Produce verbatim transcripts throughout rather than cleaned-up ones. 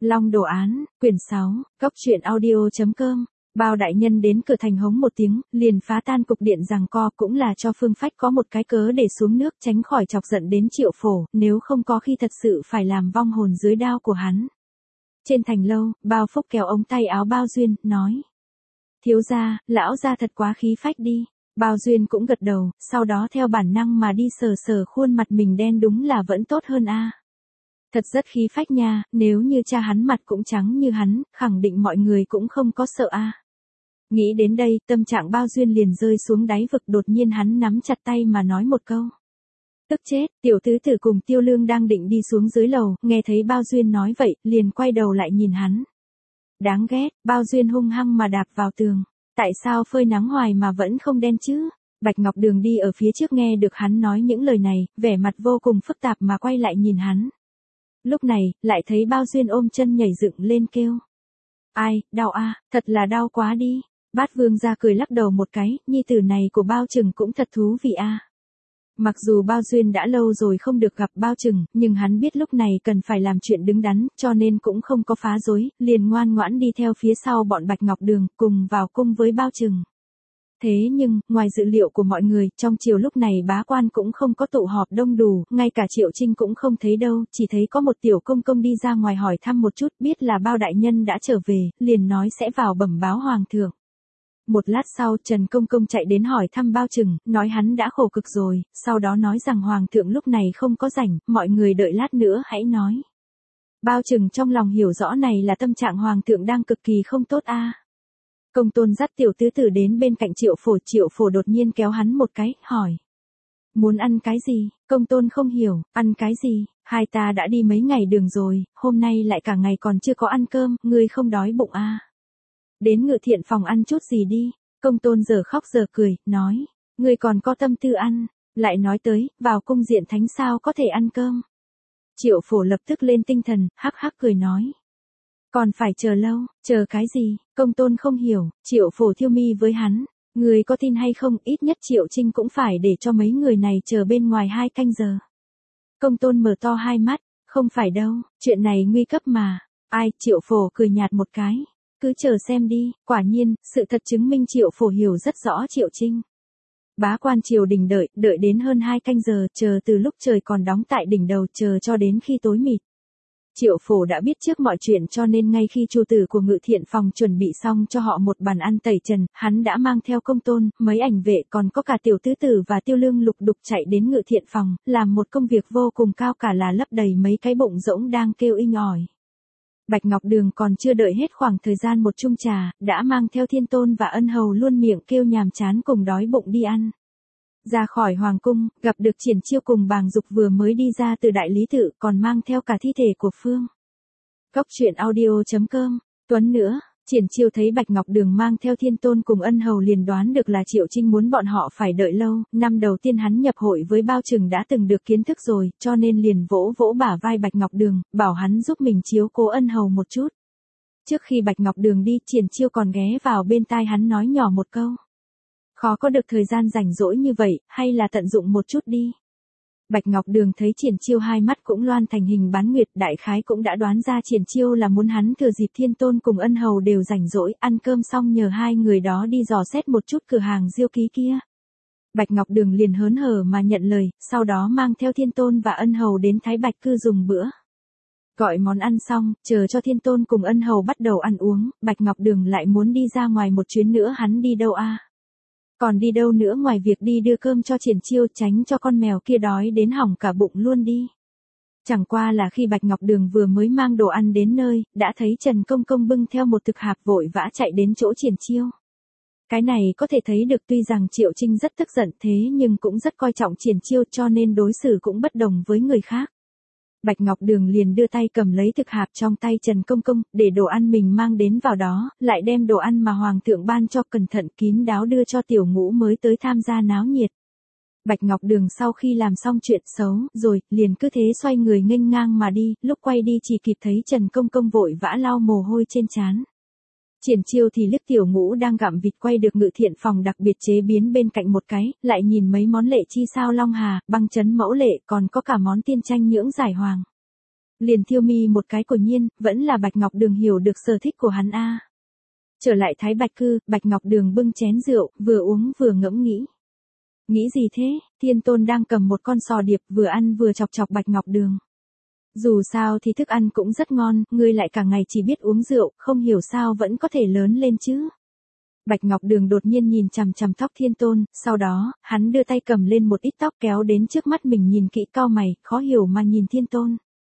Long đồ án, quyển sáu, Cốc truyện audio chấm com. Bao đại nhân đến cửa thành hống một tiếng, liền phá tan cục điện giằng co, cũng là cho Phương Phách có một cái cớ để xuống nước tránh khỏi chọc giận đến Triệu Phổ, nếu không có khi thật sự phải làm vong hồn dưới đao của hắn. Trên thành lâu, Bao Phúc kéo ống tay áo Bao Duyên, nói: Thiếu gia, lão gia thật quá khí phách đi. Bao Duyên cũng gật đầu, sau đó theo bản năng mà đi sờ sờ khuôn mặt mình đen, đúng là vẫn tốt hơn a. Thật rất khí phách nha, nếu như cha hắn mặt cũng trắng như hắn, khẳng định mọi người cũng không có sợ a. Nghĩ đến đây, tâm trạng Bao Duyên liền rơi xuống đáy vực, đột nhiên hắn nắm chặt tay mà nói một câu. Tức chết, tiểu tứ tử cùng Tiêu Lương đang định đi xuống dưới lầu, nghe thấy Bao Duyên nói vậy, liền quay đầu lại nhìn hắn. Đáng ghét, Bao Duyên hung hăng mà đạp vào tường. Tại sao phơi nắng hoài mà vẫn không đen chứ? Bạch Ngọc Đường đi ở phía trước nghe được hắn nói những lời này, vẻ mặt vô cùng phức tạp mà quay lại nhìn hắn. Lúc này, lại thấy Bao Duyên ôm chân nhảy dựng lên kêu. Ai, đau a, thật là đau quá đi. Bát Vương ra cười lắc đầu một cái, nhi tử này của Bao Trừng cũng thật thú vị a. Mặc dù Bao Duyên đã lâu rồi không được gặp Bao Trừng, nhưng hắn biết lúc này cần phải làm chuyện đứng đắn, cho nên cũng không có phá rối, liền ngoan ngoãn đi theo phía sau bọn Bạch Ngọc Đường, cùng vào cung với Bao Trừng. Thế nhưng, ngoài dự liệu của mọi người, trong chiều lúc này bá quan cũng không có tụ họp đông đủ, ngay cả Triệu Trinh cũng không thấy đâu, chỉ thấy có một tiểu công công đi ra ngoài hỏi thăm một chút, biết là Bao đại nhân đã trở về, liền nói sẽ vào bẩm báo hoàng thượng. Một lát sau, Trần Công Công chạy đến hỏi thăm Bao Trừng, nói hắn đã khổ cực rồi, sau đó nói rằng hoàng thượng lúc này không có rảnh, mọi người đợi lát nữa hãy nói. Bao Trừng trong lòng hiểu rõ này là tâm trạng hoàng thượng đang cực kỳ không tốt a. Công Tôn dắt tiểu tứ tử đến bên cạnh Triệu Phổ, Triệu Phổ đột nhiên kéo hắn một cái, hỏi. Muốn ăn cái gì? Công Tôn không hiểu, ăn cái gì? Hai ta đã đi mấy ngày đường rồi, hôm nay lại cả ngày còn chưa có ăn cơm, ngươi không đói bụng a? Đến Ngự Thiện phòng ăn chút gì đi. Công Tôn giờ khóc giờ cười, nói. Ngươi còn có tâm tư ăn, lại nói tới, vào cung diện thánh sao có thể ăn cơm. Triệu Phổ lập tức lên tinh thần, hắc hắc cười nói. Còn phải chờ lâu, chờ cái gì? Công Tôn không hiểu, Triệu Phổ thiêu mi với hắn. Người có tin hay không, ít nhất Triệu Trinh cũng phải để cho mấy người này chờ bên ngoài hai canh giờ. Công Tôn mở to hai mắt, không phải đâu, chuyện này nguy cấp mà. Ai? Triệu Phổ cười nhạt một cái. Cứ chờ xem đi, quả nhiên, sự thật chứng minh Triệu Phổ hiểu rất rõ Triệu Trinh. Bá quan triều đình đợi, đợi đến hơn hai canh giờ, chờ từ lúc trời còn đóng tại đỉnh đầu, chờ cho đến khi tối mịt. Triệu Phổ đã biết trước mọi chuyện, cho nên ngay khi chủ tử của Ngự Thiện phòng chuẩn bị xong cho họ một bàn ăn tẩy trần, hắn đã mang theo Công Tôn, mấy ảnh vệ, còn có cả tiểu tứ tử và Tiêu Lương lục đục chạy đến Ngự Thiện phòng, làm một công việc vô cùng cao cả là lấp đầy mấy cái bụng rỗng đang kêu inh ỏi. Bạch Ngọc Đường còn chưa đợi hết khoảng thời gian một chung trà, đã mang theo Thiên Tôn và Ân Hầu luôn miệng kêu nhàm chán cùng đói bụng đi ăn. Ra khỏi hoàng cung, gặp được Triển Chiêu cùng Bàng Dục vừa mới đi ra từ đại lý tự, còn mang theo cả thi thể của Phương. Cốc truyện audio chấm com. Tuấn nữa, Triển Chiêu thấy Bạch Ngọc Đường mang theo Thiên Tôn cùng Ân Hầu liền đoán được là Triệu Trinh muốn bọn họ phải đợi lâu, năm đầu tiên hắn nhập hội với Bao Trừng đã từng được kiến thức rồi, cho nên liền vỗ vỗ bả vai Bạch Ngọc Đường, bảo hắn giúp mình chiếu cố Ân Hầu một chút. Trước khi Bạch Ngọc Đường đi, Triển Chiêu còn ghé vào bên tai hắn nói nhỏ một câu. Khó có được thời gian rảnh rỗi như vậy, hay là tận dụng một chút đi. Bạch Ngọc Đường thấy Triển Chiêu hai mắt cũng loan thành hình bán nguyệt, đại khái cũng đã đoán ra Triển Chiêu là muốn hắn thừa dịp Thiên Tôn cùng Ân Hầu đều rảnh rỗi, ăn cơm xong nhờ hai người đó đi dò xét một chút cửa hàng diêu ký kia. Bạch Ngọc Đường liền hớn hở mà nhận lời, sau đó mang theo Thiên Tôn và Ân Hầu đến Thái Bạch Cư dùng bữa. Gọi món ăn xong, chờ cho Thiên Tôn cùng Ân Hầu bắt đầu ăn uống, Bạch Ngọc Đường lại muốn đi ra ngoài một chuyến nữa, hắn đi đâu a? Còn đi đâu nữa ngoài việc đi đưa cơm cho Triển Chiêu, tránh cho con mèo kia đói đến hỏng cả bụng luôn đi. Chẳng qua là khi Bạch Ngọc Đường vừa mới mang đồ ăn đến nơi, đã thấy Trần Công Công bưng theo một thực hạp vội vã chạy đến chỗ Triển Chiêu. Cái này có thể thấy được tuy rằng Triệu Trinh rất tức giận thế nhưng cũng rất coi trọng Triển Chiêu, cho nên đối xử cũng bất đồng với người khác. Bạch Ngọc Đường liền đưa tay cầm lấy thực hạp trong tay Trần Công Công, để đồ ăn mình mang đến vào đó, lại đem đồ ăn mà Hoàng thượng ban cho cẩn thận kín đáo đưa cho tiểu ngũ mới tới tham gia náo nhiệt. Bạch Ngọc Đường sau khi làm xong chuyện xấu, rồi, liền cứ thế xoay người nghênh ngang mà đi, lúc quay đi chỉ kịp thấy Trần Công Công vội vã lau mồ hôi trên trán. Triển Chiêu thì liếc tiểu ngũ đang gặm vịt quay được Ngự Thiện phòng đặc biệt chế biến bên cạnh một cái, lại nhìn mấy món lệ chi sao long hà, băng chấn mẫu lệ, còn có cả món tiên tranh nhưỡng giải hoàng. liền thiêu mi một cái của nhiên, vẫn là Bạch Ngọc Đường hiểu được sở thích của hắn a. Trở lại Thái Bạch Cư, Bạch Ngọc Đường bưng chén rượu, vừa uống vừa ngẫm nghĩ. Nghĩ gì thế? Thiên Tôn đang cầm một con sò điệp vừa ăn vừa chọc chọc Bạch Ngọc Đường. Dù sao thì thức ăn cũng rất ngon, ngươi lại cả ngày chỉ biết uống rượu, không hiểu sao vẫn có thể lớn lên chứ. Bạch Ngọc Đường đột nhiên nhìn chằm chằm tóc Thiên Tôn, sau đó, hắn đưa tay cầm lên một ít tóc kéo đến trước mắt mình nhìn kỹ cau mày, khó hiểu mà nhìn Thiên Tôn.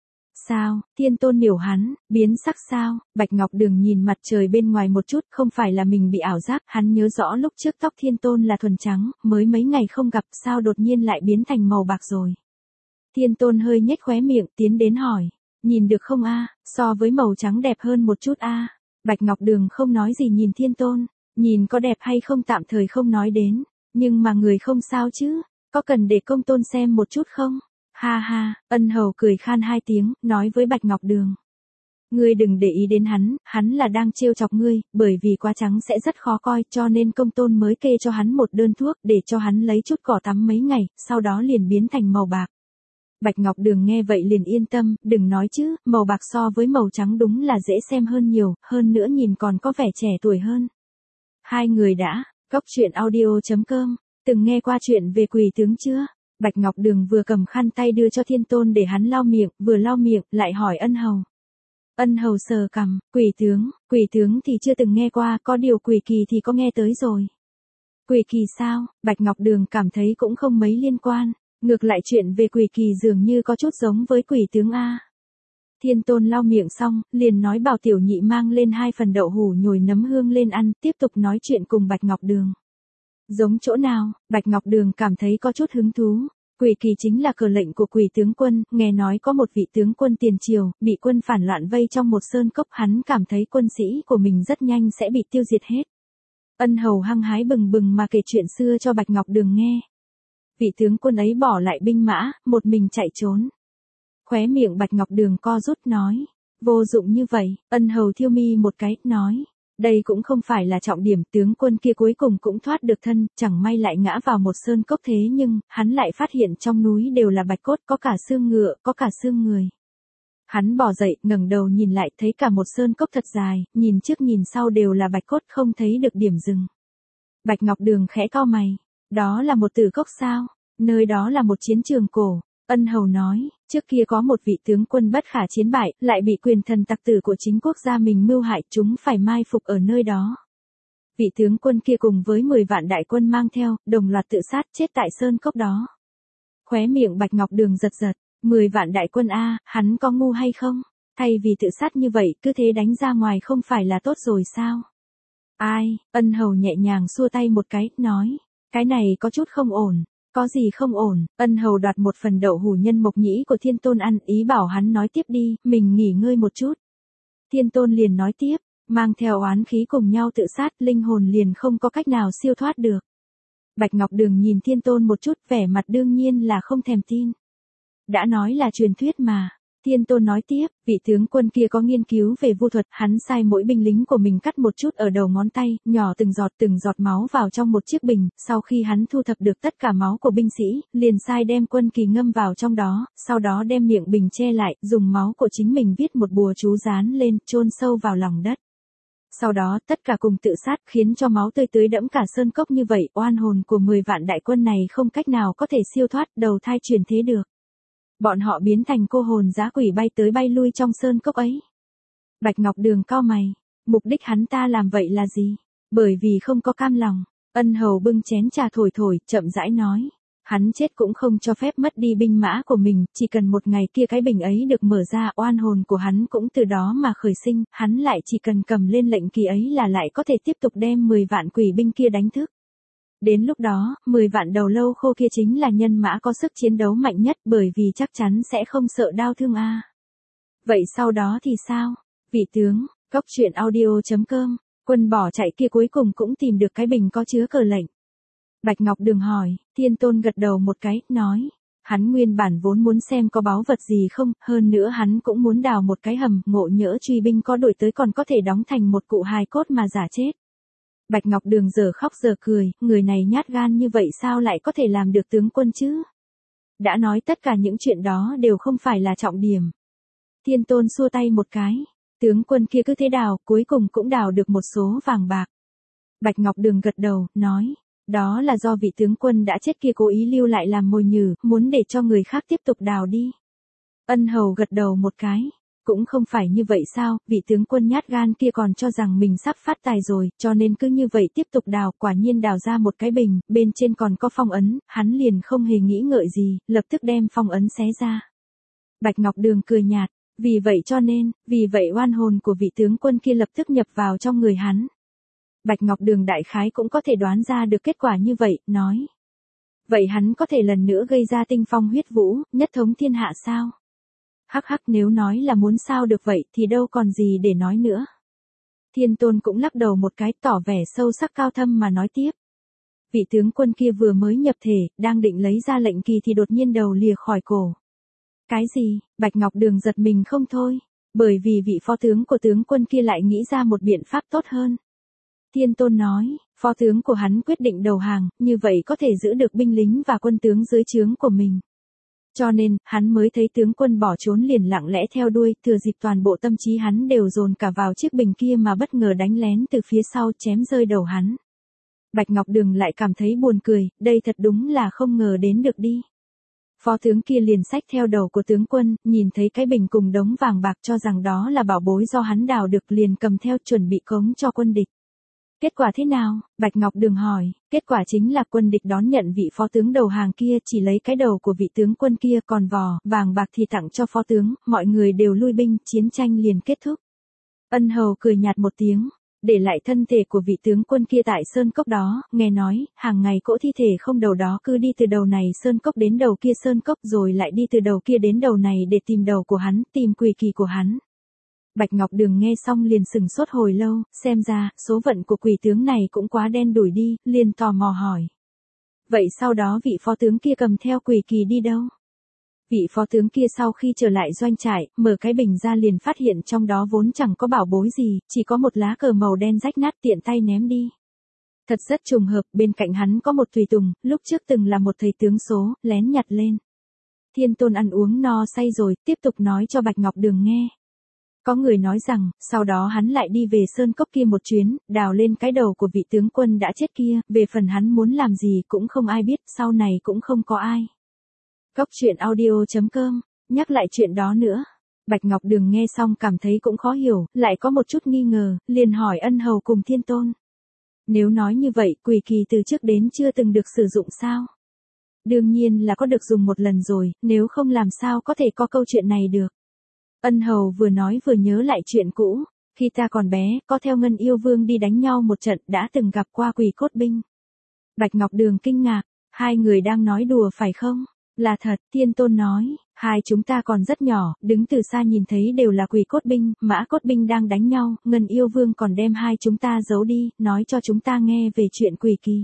Sao, Thiên Tôn hiểu hắn, biến sắc sao? Bạch Ngọc Đường nhìn mặt trời bên ngoài một chút, không phải là mình bị ảo giác, hắn nhớ rõ lúc trước tóc Thiên Tôn là thuần trắng, mới mấy ngày không gặp sao đột nhiên lại biến thành màu bạc rồi. Thiên Tôn hơi nhếch khóe miệng, tiến đến hỏi, nhìn được không a? So với màu trắng đẹp hơn một chút a. Bạch Ngọc Đường không nói gì nhìn Thiên Tôn, nhìn có đẹp hay không tạm thời không nói đến, nhưng mà người không sao chứ, có cần để công tôn xem một chút không? Ha ha, Ân Hầu cười khan hai tiếng, nói với Bạch Ngọc Đường. Ngươi đừng để ý đến hắn, hắn là đang trêu chọc ngươi, bởi vì quá trắng sẽ rất khó coi, cho nên công tôn mới kê cho hắn một đơn thuốc để cho hắn lấy chút cỏ tắm mấy ngày, sau đó liền biến thành màu bạc. Bạch Ngọc Đường nghe vậy liền yên tâm, đừng nói chứ, màu bạc so với màu trắng đúng là dễ xem hơn nhiều, hơn nữa nhìn còn có vẻ trẻ tuổi hơn. Hai người đã, cốc truyện audio chấm com, từng nghe qua chuyện về quỷ tướng chưa? Bạch Ngọc Đường vừa cầm khăn tay đưa cho Thiên Tôn để hắn lau miệng, vừa lau miệng, lại hỏi Ân Hầu. Ân Hầu sờ cằm, quỷ tướng, quỷ tướng thì chưa từng nghe qua, có điều quỷ kỳ thì có nghe tới rồi. Quỷ kỳ sao? Bạch Ngọc Đường cảm thấy cũng không mấy liên quan, ngược lại chuyện về quỷ kỳ dường như có chút giống với quỷ tướng a. Thiên Tôn lau miệng xong, liền nói bảo tiểu nhị mang lên hai phần đậu hủ nhồi nấm hương lên ăn, tiếp tục nói chuyện cùng Bạch Ngọc Đường. Giống chỗ nào? Bạch Ngọc Đường cảm thấy có chút hứng thú. Quỷ kỳ chính là cờ lệnh của quỷ tướng quân, nghe nói có một vị tướng quân tiền triều, bị quân phản loạn vây trong một sơn cốc, hắn cảm thấy quân sĩ của mình rất nhanh sẽ bị tiêu diệt hết. Ân Hầu hăng hái bừng bừng mà kể chuyện xưa cho Bạch Ngọc Đường nghe. Vị tướng quân ấy bỏ lại binh mã, một mình chạy trốn. Khóe miệng Bạch Ngọc Đường co rút nói, vô dụng như vậy. Ân Hầu thiêu mi một cái, nói, đây cũng không phải là trọng điểm, tướng quân kia cuối cùng cũng thoát được thân, chẳng may lại ngã vào một sơn cốc, thế nhưng, hắn lại phát hiện trong núi đều là bạch cốt, có cả xương ngựa, có cả xương người. Hắn bò dậy, ngẩng đầu nhìn lại, thấy cả một sơn cốc thật dài, nhìn trước nhìn sau đều là bạch cốt, không thấy được điểm dừng. Bạch Ngọc Đường khẽ cau mày, đó là một tử cốc sao? Nơi đó là một chiến trường cổ. Ân Hầu nói, trước kia có một vị tướng quân bất khả chiến bại, lại bị quyền thần tặc tử của chính quốc gia mình mưu hại, chúng phải mai phục ở nơi đó. Vị tướng quân kia cùng với mười vạn đại quân mang theo, đồng loạt tự sát chết tại sơn cốc đó. Khóe miệng Bạch Ngọc Đường giật giật, mười vạn đại quân a, hắn có ngu hay không? Thay vì tự sát như vậy, cứ thế đánh ra ngoài không phải là tốt rồi sao? Ai? Ân Hầu nhẹ nhàng xua tay một cái, nói, cái này có chút không ổn. Có gì không ổn? Ân Hầu đoạt một phần đậu hủ nhân mộc nhĩ của Thiên Tôn ăn, ý bảo hắn nói tiếp đi, mình nghỉ ngơi một chút. Thiên Tôn liền nói tiếp, mang theo oán khí cùng nhau tự sát, linh hồn liền không có cách nào siêu thoát được. Bạch Ngọc Đường nhìn Thiên Tôn một chút, vẻ mặt đương nhiên là không thèm tin. Đã nói là truyền thuyết mà. Thiên Tôn nói tiếp, vị tướng quân kia có nghiên cứu về vu thuật, hắn sai mỗi binh lính của mình cắt một chút ở đầu ngón tay, nhỏ từng giọt từng giọt máu vào trong một chiếc bình, sau khi hắn thu thập được tất cả máu của binh sĩ, liền sai đem quân kỳ ngâm vào trong đó, sau đó đem miệng bình che lại, dùng máu của chính mình viết một bùa chú dán lên, chôn sâu vào lòng đất. Sau đó, tất cả cùng tự sát, khiến cho máu tươi tưới đẫm cả sơn cốc, như vậy, oan hồn của mười vạn đại quân này không cách nào có thể siêu thoát, đầu thai chuyển thế được. Bọn họ biến thành cô hồn dã quỷ bay tới bay lui trong sơn cốc ấy. Bạch Ngọc Đường cau mày, mục đích hắn ta làm vậy là gì? Bởi vì không có cam lòng. Ân Hầu bưng chén trà thổi thổi, chậm rãi nói, hắn chết cũng không cho phép mất đi binh mã của mình, chỉ cần một ngày kia cái bình ấy được mở ra, oan hồn của hắn cũng từ đó mà khởi sinh, hắn lại chỉ cần cầm lên lệnh kỳ ấy là lại có thể tiếp tục đem mười vạn quỷ binh kia đánh thức. Đến lúc đó, mười vạn đầu lâu khô kia chính là nhân mã có sức chiến đấu mạnh nhất, bởi vì chắc chắn sẽ không sợ đau thương a. Vậy sau đó thì sao? Vị tướng, cốc truyện audio chấm com, quân bỏ chạy kia cuối cùng cũng tìm được cái bình có chứa cờ lệnh. Bạch Ngọc Đường hỏi, Thiên Tôn gật đầu một cái, nói, hắn nguyên bản vốn muốn xem có báu vật gì không, hơn nữa hắn cũng muốn đào một cái hầm, ngộ nhỡ truy binh có đuổi tới còn có thể đóng thành một cụ hài cốt mà giả chết. Bạch Ngọc Đường giờ khóc giờ cười, người này nhát gan như vậy sao lại có thể làm được tướng quân chứ? Đã nói tất cả những chuyện đó đều không phải là trọng điểm. Thiên Tôn xua tay một cái. Tướng quân kia cứ thế đào, cuối cùng cũng đào được một số vàng bạc. Bạch Ngọc Đường gật đầu, nói. Đó là do vị tướng quân đã chết kia cố ý lưu lại làm mồi nhử, muốn để cho người khác tiếp tục đào đi. Ân Hầu gật đầu một cái. Cũng không phải như vậy sao, vị tướng quân nhát gan kia còn cho rằng mình sắp phát tài rồi, cho nên cứ như vậy tiếp tục đào, quả nhiên đào ra một cái bình, bên trên còn có phong ấn, hắn liền không hề nghĩ ngợi gì, lập tức đem phong ấn xé ra. Bạch Ngọc Đường cười nhạt, vì vậy cho nên, vì vậy oan hồn của vị tướng quân kia lập tức nhập vào trong người hắn. Bạch Ngọc Đường đại khái cũng có thể đoán ra được kết quả như vậy, nói. Vậy hắn có thể lần nữa gây ra tinh phong huyết vũ, nhất thống thiên hạ sao? Hắc hắc, nếu nói là muốn sao được vậy thì đâu còn gì để nói nữa. Thiên Tôn cũng lắc đầu một cái, tỏ vẻ sâu sắc cao thâm mà nói tiếp. Vị tướng quân kia vừa mới nhập thể, đang định lấy ra lệnh kỳ thì đột nhiên đầu lìa khỏi cổ. Cái gì? Bạch Ngọc Đường giật mình không thôi, bởi vì vị phó tướng của tướng quân kia lại nghĩ ra một biện pháp tốt hơn. Thiên Tôn nói, phó tướng của hắn quyết định đầu hàng, như vậy có thể giữ được binh lính và quân tướng dưới trướng của mình. Cho nên, hắn mới thấy tướng quân bỏ trốn liền lặng lẽ theo đuôi, thừa dịp toàn bộ tâm trí hắn đều dồn cả vào chiếc bình kia mà bất ngờ đánh lén từ phía sau chém rơi đầu hắn. Bạch Ngọc Đường lại cảm thấy buồn cười, đây thật đúng là không ngờ đến được đi. Phó tướng kia liền xách theo đầu của tướng quân, nhìn thấy cái bình cùng đống vàng bạc cho rằng đó là bảo bối do hắn đào được liền cầm theo chuẩn bị cống cho quân địch. Kết quả thế nào? Bạch Ngọc Đường hỏi. Kết quả chính là quân địch đón nhận vị phó tướng đầu hàng kia, chỉ lấy cái đầu của vị tướng quân kia, còn vò, vàng bạc thì tặng cho phó tướng, mọi người đều lui binh, chiến tranh liền kết thúc. Ân Hầu cười nhạt một tiếng, để lại thân thể của vị tướng quân kia tại sơn cốc đó, nghe nói, hàng ngày cỗ thi thể không đầu đó cứ đi từ đầu này sơn cốc đến đầu kia sơn cốc rồi lại đi từ đầu kia đến đầu này để tìm đầu của hắn, tìm quỷ kỳ của hắn. Bạch Ngọc Đường nghe xong liền sừng sốt hồi lâu, xem ra, số phận của quỷ tướng này cũng quá đen đủi đi, liền tò mò hỏi. Vậy sau đó vị phó tướng kia cầm theo quỷ kỳ đi đâu? Vị phó tướng kia sau khi trở lại doanh trại, mở cái bình ra liền phát hiện trong đó vốn chẳng có bảo bối gì, chỉ có một lá cờ màu đen rách nát tiện tay ném đi. Thật rất trùng hợp, bên cạnh hắn có một tùy tùng, lúc trước từng là một thầy tướng số, lén nhặt lên. Thiên Tôn ăn uống no say rồi, tiếp tục nói cho Bạch Ngọc Đường nghe. Có người nói rằng, sau đó hắn lại đi về sơn cốc kia một chuyến, đào lên cái đầu của vị tướng quân đã chết kia, về phần hắn muốn làm gì cũng không ai biết, sau này cũng không có ai. Góc truyện audio chấm com, nhắc lại chuyện đó nữa. Bạch Ngọc Đường nghe xong cảm thấy cũng khó hiểu, lại có một chút nghi ngờ, liền hỏi Ân Hầu cùng Thiên Tôn. Nếu nói như vậy, quỷ kỳ từ trước đến chưa từng được sử dụng sao? Đương nhiên là có được dùng một lần rồi, nếu không làm sao có thể có câu chuyện này được. Ân Hầu vừa nói vừa nhớ lại chuyện cũ, khi ta còn bé, có theo Ngân Yêu Vương đi đánh nhau một trận, đã từng gặp qua quỷ cốt binh. Bạch Ngọc Đường kinh ngạc, hai người đang nói đùa phải không? Là thật, Thiên Tôn nói, hai chúng ta còn rất nhỏ, đứng từ xa nhìn thấy đều là quỷ cốt binh, mã cốt binh đang đánh nhau, Ngân Yêu Vương còn đem hai chúng ta giấu đi, nói cho chúng ta nghe về chuyện quỷ kỳ.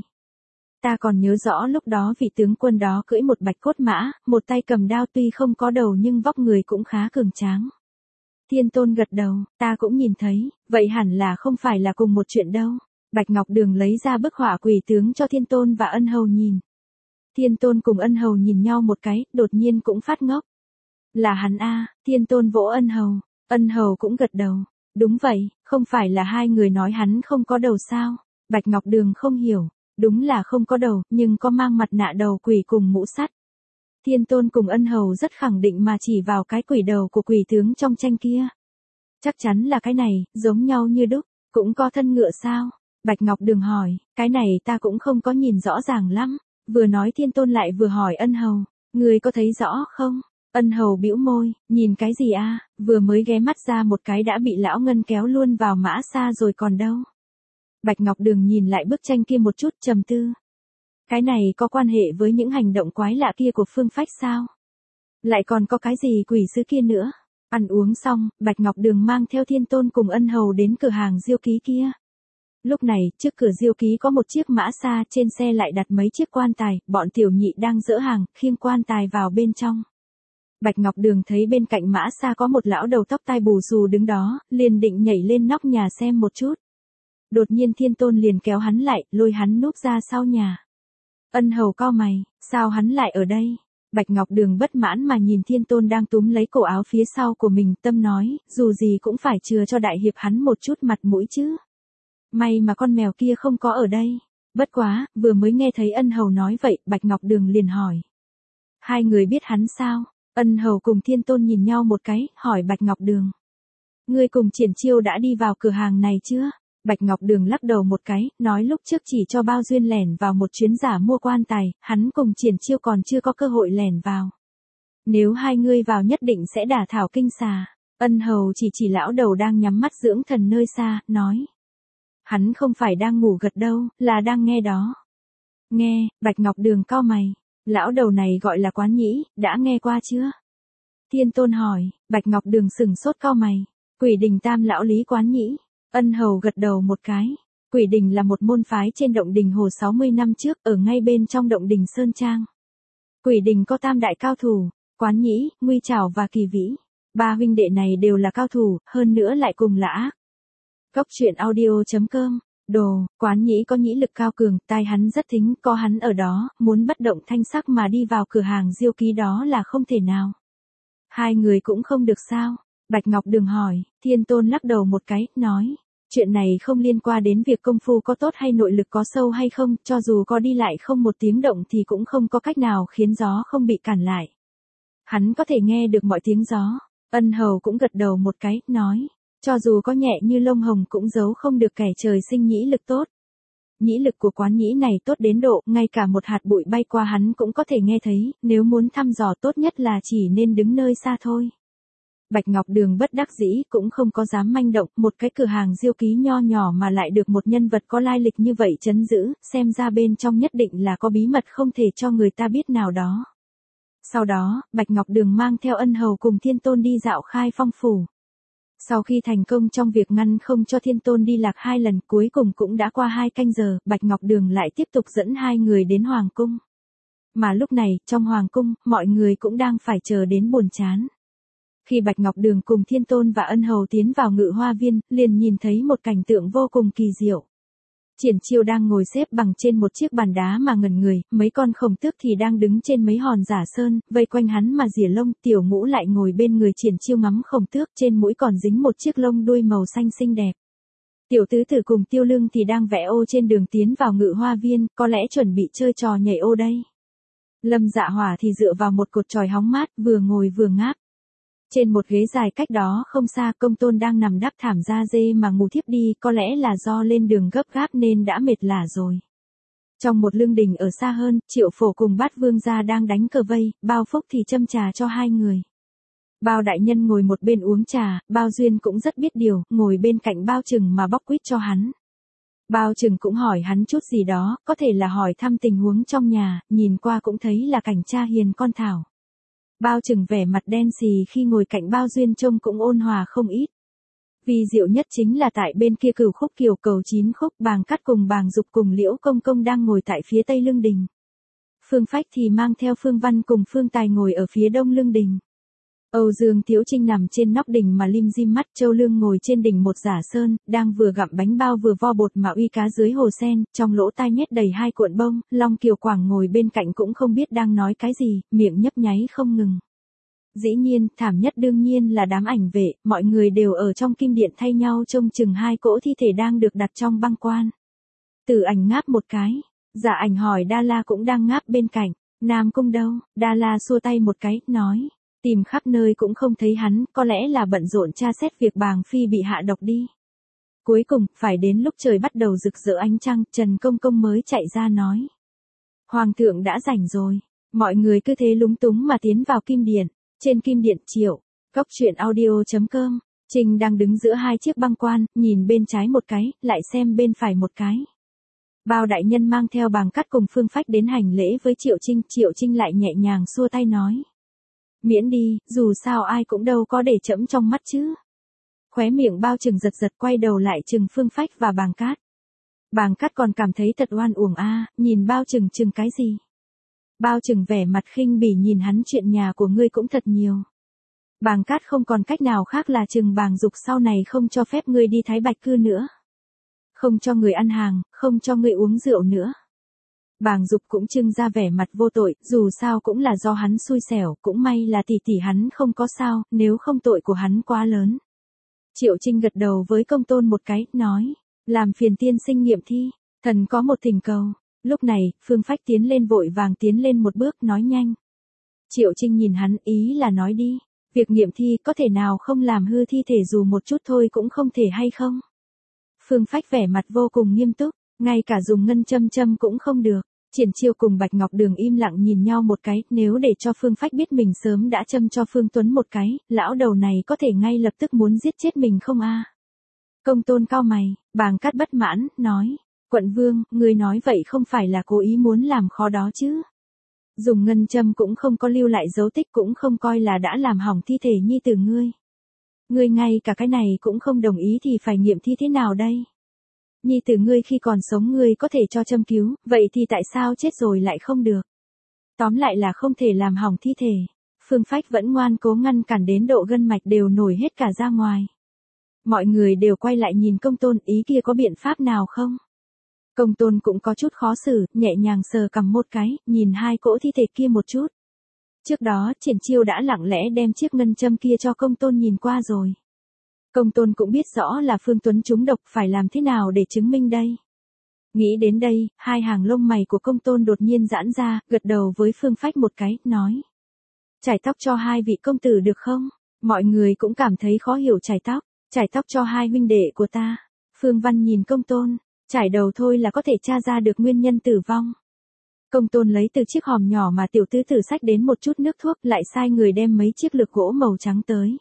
Ta còn nhớ rõ lúc đó vị tướng quân đó cưỡi một bạch cốt mã, một tay cầm đao tuy không có đầu nhưng vóc người cũng khá cường tráng. Thiên Tôn gật đầu, ta cũng nhìn thấy, vậy hẳn là không phải là cùng một chuyện đâu. Bạch Ngọc Đường lấy ra bức họa quỷ tướng cho Thiên Tôn và Ân Hầu nhìn. Thiên Tôn cùng Ân Hầu nhìn nhau một cái, đột nhiên cũng phát ngốc. Là hắn a, Thiên Tôn vỗ Ân Hầu, Ân Hầu cũng gật đầu. Đúng vậy, không phải là hai người nói hắn không có đầu sao? Bạch Ngọc Đường không hiểu. Đúng là không có đầu, nhưng có mang mặt nạ đầu quỷ cùng mũ sắt. Thiên Tôn cùng Ân Hầu rất khẳng định mà chỉ vào cái quỷ đầu của quỷ tướng trong tranh kia. Chắc chắn là cái này, giống nhau như đúc, cũng có thân ngựa sao? Bạch Ngọc Đường hỏi, cái này ta cũng không có nhìn rõ ràng lắm. Vừa nói Thiên Tôn lại vừa hỏi Ân Hầu, người có thấy rõ không? Ân Hầu bĩu môi, nhìn cái gì a? Vừa mới ghé mắt ra một cái đã bị lão Ngân kéo luôn vào mã xa rồi còn đâu. Bạch Ngọc Đường nhìn lại bức tranh kia một chút trầm tư. Cái này có quan hệ với những hành động quái lạ kia của Phương Phách sao? Lại còn có cái gì quỷ sứ kia nữa? Ăn uống xong, Bạch Ngọc Đường mang theo Thiên Tôn cùng Ân Hầu đến cửa hàng diêu ký kia. Lúc này, trước cửa diêu ký có một chiếc mã xa, trên xe lại đặt mấy chiếc quan tài, bọn tiểu nhị đang dỡ hàng, khiêng quan tài vào bên trong. Bạch Ngọc Đường thấy bên cạnh mã xa có một lão đầu tóc tai bù xù đứng đó, liền định nhảy lên nóc nhà xem một chút. Đột nhiên Thiên Tôn liền kéo hắn lại, lôi hắn núp ra sau nhà. Ân Hầu cau mày, sao hắn lại ở đây? Bạch Ngọc Đường bất mãn mà nhìn Thiên Tôn đang túm lấy cổ áo phía sau của mình, tâm nói, dù gì cũng phải chừa cho đại hiệp hắn một chút mặt mũi chứ. May mà con mèo kia không có ở đây. Bất quá, vừa mới nghe thấy Ân Hầu nói vậy, Bạch Ngọc Đường liền hỏi. Hai người biết hắn sao? Ân Hầu cùng Thiên Tôn nhìn nhau một cái, hỏi Bạch Ngọc Đường. Ngươi cùng Triển Chiêu đã đi vào cửa hàng này chưa? Bạch Ngọc Đường lắc đầu một cái, nói lúc trước chỉ cho Bao Duyên lẻn vào một chuyến giả mua quan tài, hắn cùng Triển Chiêu còn chưa có cơ hội lẻn vào. Nếu hai ngươi vào nhất định sẽ đả thảo kinh xà. Ân Hầu chỉ chỉ lão đầu đang nhắm mắt dưỡng thần nơi xa, nói. Hắn không phải đang ngủ gật đâu, là đang nghe đó. Nghe, Bạch Ngọc Đường cau mày. Lão đầu này gọi là Quán Nhĩ, đã nghe qua chưa? Thiên Tôn hỏi, Bạch Ngọc Đường sừng sốt cau mày. Quỷ Đình Tam lão lý Quán Nhĩ. Ân Hầu gật đầu một cái. Quỷ Đình là một môn phái trên động đình hồ sáu mươi năm trước, ở ngay bên trong động đình Sơn Trang. Quỷ Đình có tam đại cao thủ, Quán Nhĩ, Nguy Trảo và Kỳ Vĩ. Ba huynh đệ này đều là cao thủ, hơn nữa lại cùng là ác. Cốc truyện audio chấm com. Đồ, Quán Nhĩ có nhĩ lực cao cường, tai hắn rất thính, có hắn ở đó, muốn bất động thanh sắc mà đi vào cửa hàng diêu ký đó là không thể nào. Hai người cũng không được sao? Bạch Ngọc Đường hỏi. Thiên Tôn lắc đầu một cái, nói. Chuyện này không liên quan đến việc công phu có tốt hay nội lực có sâu hay không, cho dù có đi lại không một tiếng động thì cũng không có cách nào khiến gió không bị cản lại. Hắn có thể nghe được mọi tiếng gió. Ân Hầu cũng gật đầu một cái, nói. Cho dù có nhẹ như lông hồng cũng giấu không được kẻ trời sinh nhĩ lực tốt. Nhĩ lực của Quán Nhĩ này tốt đến độ, ngay cả một hạt bụi bay qua hắn cũng có thể nghe thấy, nếu muốn thăm dò tốt nhất là chỉ nên đứng nơi xa thôi. Bạch Ngọc Đường bất đắc dĩ cũng không có dám manh động, một cái cửa hàng diêu ký nho nhỏ mà lại được một nhân vật có lai lịch như vậy trấn giữ, xem ra bên trong nhất định là có bí mật không thể cho người ta biết nào đó. Sau đó, Bạch Ngọc Đường mang theo Ân Hầu cùng Thiên Tôn đi dạo Khai Phong phủ. Sau khi thành công trong việc ngăn không cho Thiên Tôn đi lạc hai lần, cuối cùng cũng đã qua hai canh giờ, Bạch Ngọc Đường lại tiếp tục dẫn hai người đến Hoàng cung. Mà lúc này, trong Hoàng cung, mọi người cũng đang phải chờ đến buồn chán. Khi Bạch Ngọc Đường cùng Thiên Tôn và Ân Hầu tiến vào Ngự Hoa Viên, liền nhìn thấy một cảnh tượng vô cùng kỳ diệu. Triển Chiêu đang ngồi xếp bằng trên một chiếc bàn đá mà ngẩn người, mấy con khổng tước thì đang đứng trên mấy hòn giả sơn, vây quanh hắn mà rỉa lông, Tiểu Ngũ lại ngồi bên người Triển Chiêu ngắm khổng tước, trên mũi còn dính một chiếc lông đuôi màu xanh xinh đẹp. Tiểu Tứ Tử cùng Tiêu Lương thì đang vẽ ô trên đường tiến vào Ngự Hoa Viên, có lẽ chuẩn bị chơi trò nhảy ô đây. Lâm Dạ Hỏa thì dựa vào một cột chòi hóng mát, vừa ngồi vừa ngáp. Trên một ghế dài cách đó không xa, Công Tôn đang nằm đắp thảm da dê mà ngủ thiếp đi, có lẽ là do lên đường gấp gáp nên đã mệt lả rồi. Trong một lương đình ở xa hơn, Triệu Phổ cùng Bát Vương gia đang đánh cờ vây, Bao Phúc thì châm trà cho hai người. Bao đại nhân ngồi một bên uống trà, Bao Duyên cũng rất biết điều, ngồi bên cạnh Bao Trừng mà bóc quýt cho hắn. Bao Trừng cũng hỏi hắn chút gì đó, có thể là hỏi thăm tình huống trong nhà, nhìn qua cũng thấy là cảnh cha hiền con thảo. Bao Trừng vẻ mặt đen xì khi ngồi cạnh Bao Duyên trông cũng ôn hòa không ít. Vì diệu nhất chính là tại bên kia Cửu Khúc Kiều Cầu Chín Khúc, Bàng Cát cùng Bàng Dục cùng Liễu Công Công đang ngồi tại phía tây lưng đình. Phương Phách thì mang theo Phương Văn cùng Phương Tài ngồi ở phía đông lưng đình. Âu Dương Tiếu Trinh nằm trên nóc đỉnh mà lim dim mắt, Châu Lương ngồi trên đỉnh một giả sơn, đang vừa gặm bánh bao vừa vo bột mà uy cá dưới hồ sen, trong lỗ tai nhét đầy hai cuộn bông, Long Kiều Quảng ngồi bên cạnh cũng không biết đang nói cái gì, miệng nhấp nháy không ngừng. Dĩ nhiên, thảm nhất đương nhiên là đám ảnh vệ, mọi người đều ở trong kim điện thay nhau trông chừng hai cỗ thi thể đang được đặt trong băng quan. Tử Ảnh ngáp một cái, Dạ Ảnh hỏi Đa La cũng đang ngáp bên cạnh, Nam Cung đâu? Đa La xua tay một cái, nói. Tìm khắp nơi cũng không thấy hắn, có lẽ là bận rộn tra xét việc Bàng Phi bị hạ độc đi. Cuối cùng, phải đến lúc trời bắt đầu rực rỡ ánh trăng, Trần Công Công mới chạy ra nói. Hoàng thượng đã rảnh rồi. Mọi người cứ thế lúng túng mà tiến vào kim điện. Trên kim điện Triệu, cốc truyện audio chấm com, Trình đang đứng giữa hai chiếc băng quan, nhìn bên trái một cái, lại xem bên phải một cái. Bao đại nhân mang theo Bàng Cát cùng Phương Phách đến hành lễ với Triệu Trinh, Triệu Trinh lại nhẹ nhàng xua tay nói. Miễn đi, dù sao ai cũng đâu có để chẫm trong mắt chứ. Khóe miệng Bao Trừng giật giật quay đầu lại chừng Phương Phách và Bàng Cát. Bàng Cát còn cảm thấy thật oan uổng a, nhìn Bao Trừng chừng cái gì. Bao Trừng vẻ mặt khinh bỉ nhìn hắn, chuyện nhà của ngươi cũng thật nhiều. Bàng Cát không còn cách nào khác là chừng Bàng Dục sau này không cho phép ngươi đi Thái Bạch Cư nữa. Không cho người ăn hàng, không cho người uống rượu nữa. Bàng Dục cũng trưng ra vẻ mặt vô tội, dù sao cũng là do hắn xui xẻo, cũng may là tỷ tỷ hắn không có sao, nếu không tội của hắn quá lớn. Triệu Trinh gật đầu với Công Tôn một cái, nói, làm phiền tiên sinh nghiệm thi, thần có một thỉnh cầu. Lúc này, Phương Phách tiến lên vội vàng tiến lên một bước, nói nhanh. Triệu Trinh nhìn hắn, ý là nói đi, việc nghiệm thi có thể nào không làm hư thi thể dù một chút thôi cũng không thể hay không? Phương Phách vẻ mặt vô cùng nghiêm túc, ngay cả dùng ngân châm châm cũng không được. Triển Chiêu cùng Bạch Ngọc Đường im lặng nhìn nhau một cái, nếu để cho Phương Phách biết mình sớm đã châm cho Phương Tuấn một cái, lão đầu này có thể ngay lập tức muốn giết chết mình không a? Công Tôn cau mày, Bàng Cát bất mãn, nói, quận vương, ngươi nói vậy không phải là cố ý muốn làm khó đó chứ? Dùng ngân châm cũng không có lưu lại dấu tích, cũng không coi là đã làm hỏng thi thể nhi tử ngươi. Ngươi ngay cả cái này cũng không đồng ý thì phải nghiệm thi thế nào đây? Nhi tử ngươi khi còn sống ngươi có thể cho châm cứu, vậy thì tại sao chết rồi lại không được? Tóm lại là không thể làm hỏng thi thể. Phương Phách vẫn ngoan cố ngăn cản đến độ gân mạch đều nổi hết cả ra ngoài. Mọi người đều quay lại nhìn Công Tôn, ý kia có biện pháp nào không? Công Tôn cũng có chút khó xử, nhẹ nhàng sờ cằm một cái, nhìn hai cỗ thi thể kia một chút. Trước đó, Triển Chiêu đã lặng lẽ đem chiếc ngân châm kia cho Công Tôn nhìn qua rồi. Công Tôn cũng biết rõ là Phương Tuấn trúng độc, phải làm thế nào để chứng minh đây? Nghĩ đến đây, hai hàng lông mày của Công Tôn đột nhiên giãn ra, gật đầu với Phương Phách một cái, nói. Chải tóc cho hai vị công tử được không? Mọi người cũng cảm thấy khó hiểu. Chải tóc, chải tóc cho hai huynh đệ của ta. Phương Văn nhìn Công Tôn, chải đầu thôi là có thể tra ra được nguyên nhân tử vong. Công Tôn lấy từ chiếc hòm nhỏ mà tiểu tứ tử xách đến một chút nước thuốc, lại sai người đem mấy chiếc lược gỗ màu trắng tới.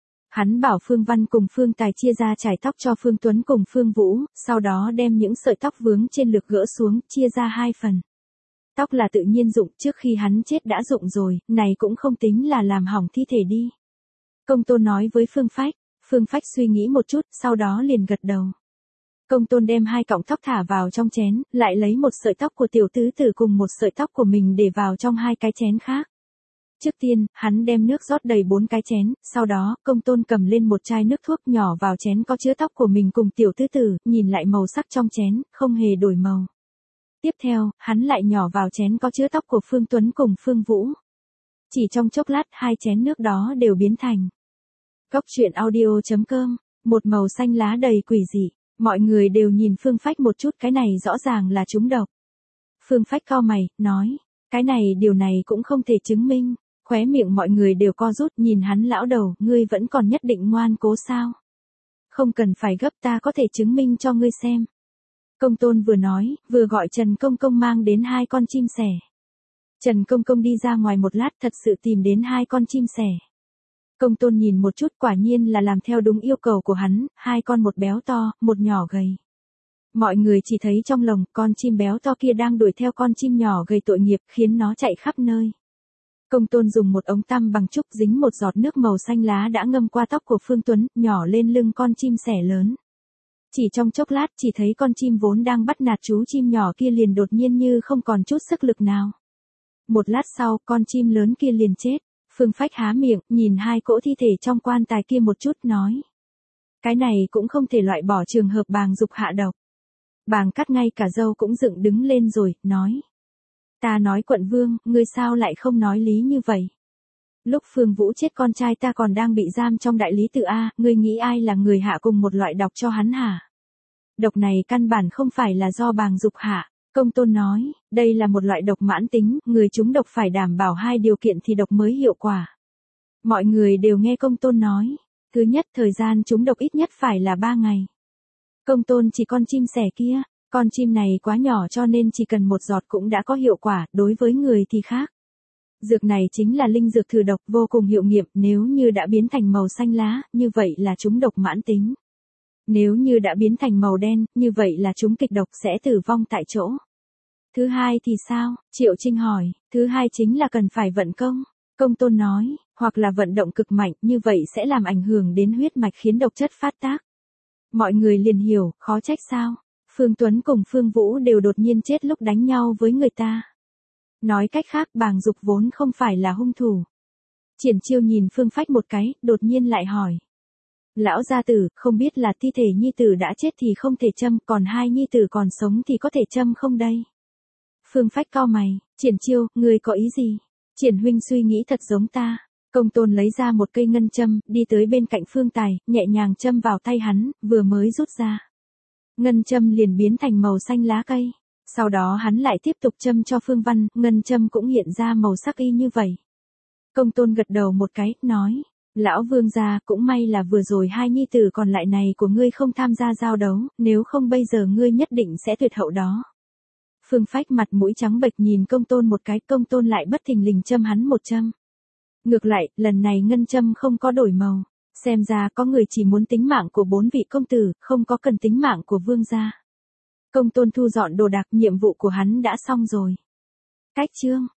Hắn bảo Phương Văn cùng Phương Tài chia ra chải tóc cho Phương Tuấn cùng Phương Vũ, sau đó đem những sợi tóc vướng trên lược gỡ xuống, chia ra hai phần. Tóc là tự nhiên rụng, trước khi hắn chết đã rụng rồi, này cũng không tính là làm hỏng thi thể đi. Công Tôn nói với Phương Phách, Phương Phách suy nghĩ một chút, sau đó liền gật đầu. Công Tôn đem hai cọng tóc thả vào trong chén, lại lấy một sợi tóc của tiểu tứ tử cùng một sợi tóc của mình để vào trong hai cái chén khác. Trước tiên, hắn đem nước rót đầy bốn cái chén, sau đó, Công Tôn cầm lên một chai nước thuốc nhỏ vào chén có chứa tóc của mình cùng tiểu tứ tử, nhìn lại màu sắc trong chén, không hề đổi màu. Tiếp theo, hắn lại nhỏ vào chén có chứa tóc của Phương Tuấn cùng Phương Vũ. Chỉ trong chốc lát, hai chén nước đó đều biến thành. Góc truyện audio chấm com, một màu xanh lá đầy quỷ dị. Mọi người đều nhìn Phương Phách một chút, cái này rõ ràng là trúng độc. Phương Phách cau mày, nói, cái này điều này cũng không thể chứng minh. Khóe miệng mọi người đều co rút, nhìn hắn, lão đầu, ngươi vẫn còn nhất định ngoan cố sao? Không cần phải gấp, ta có thể chứng minh cho ngươi xem. Công Tôn vừa nói, vừa gọi Trần Công Công mang đến hai con chim sẻ. Trần Công Công đi ra ngoài một lát, thật sự tìm đến hai con chim sẻ. Công Tôn nhìn một chút, quả nhiên là làm theo đúng yêu cầu của hắn, hai con, một béo to, một nhỏ gầy. Mọi người chỉ thấy trong lồng, con chim béo to kia đang đuổi theo con chim nhỏ gầy tội nghiệp, khiến nó chạy khắp nơi. Công Tôn dùng một ống tăm bằng trúc dính một giọt nước màu xanh lá đã ngâm qua tóc của Phương Tuấn, nhỏ lên lưng con chim sẻ lớn. Chỉ trong chốc lát, chỉ thấy con chim vốn đang bắt nạt chú chim nhỏ kia liền đột nhiên như không còn chút sức lực nào. Một lát sau, con chim lớn kia liền chết. Phương Phách há miệng, nhìn hai cỗ thi thể trong quan tài kia một chút, nói. Cái này cũng không thể loại bỏ trường hợp Bàng Dục hạ độc. Bàng Cát ngay cả râu cũng dựng đứng lên rồi, nói. Ta nói quận vương, ngươi sao lại không nói lý như vậy? Lúc Phương Vũ chết con trai ta còn đang bị giam trong đại lý tự A, ngươi nghĩ ai là người hạ cùng một loại độc cho hắn hả? Độc này căn bản không phải là do Bàng Dục hạ. Công Tôn nói, đây là một loại độc mãn tính, người trúng độc phải đảm bảo hai điều kiện thì độc mới hiệu quả. Mọi người đều nghe Công Tôn nói. Thứ nhất, thời gian trúng độc ít nhất phải là ba ngày. Công Tôn chỉ con chim sẻ kia, con chim này quá nhỏ cho nên chỉ cần một giọt cũng đã có hiệu quả, đối với người thì khác. Dược này chính là linh dược thử độc vô cùng hiệu nghiệm, nếu như đã biến thành màu xanh lá, như vậy là trúng độc mãn tính. Nếu như đã biến thành màu đen, như vậy là trúng kịch độc sẽ tử vong tại chỗ. Thứ hai thì sao? Triệu Trinh hỏi. Thứ hai chính là cần phải vận công. Công Tôn nói, hoặc là vận động cực mạnh, như vậy sẽ làm ảnh hưởng đến huyết mạch khiến độc chất phát tác. Mọi người liền hiểu, khó trách sao. Phương Tuấn cùng Phương Vũ đều đột nhiên chết lúc đánh nhau với người ta. Nói cách khác, Bàng Dục vốn không phải là hung thủ. Triển Chiêu nhìn Phương Phách một cái, đột nhiên lại hỏi. Lão gia tử, không biết là thi thể nhi tử đã chết thì không thể châm, còn hai nhi tử còn sống thì có thể châm không đây? Phương Phách cau mày, Triển Chiêu, ngươi có ý gì? Triển huynh suy nghĩ thật giống ta. Công Tôn lấy ra một cây ngân châm, đi tới bên cạnh Phương Tài, nhẹ nhàng châm vào tay hắn, vừa mới rút ra. Ngân châm liền biến thành màu xanh lá cây. Sau đó hắn lại tiếp tục châm cho Phương Văn, ngân châm cũng hiện ra màu sắc y như vậy. Công Tôn gật đầu một cái, nói, lão vương gia, cũng may là vừa rồi hai nhi tử còn lại này của ngươi không tham gia giao đấu, nếu không bây giờ ngươi nhất định sẽ tuyệt hậu đó. Phương Phách mặt mũi trắng bệch nhìn Công Tôn một cái, Công Tôn lại bất thình lình châm hắn một châm. Ngược lại, lần này ngân châm không có đổi màu, xem ra có người chỉ muốn tính mạng của bốn vị công tử, không có cần tính mạng của vương gia. Công Tôn thu dọn đồ đạc, nhiệm vụ của hắn đã xong rồi. Cách chương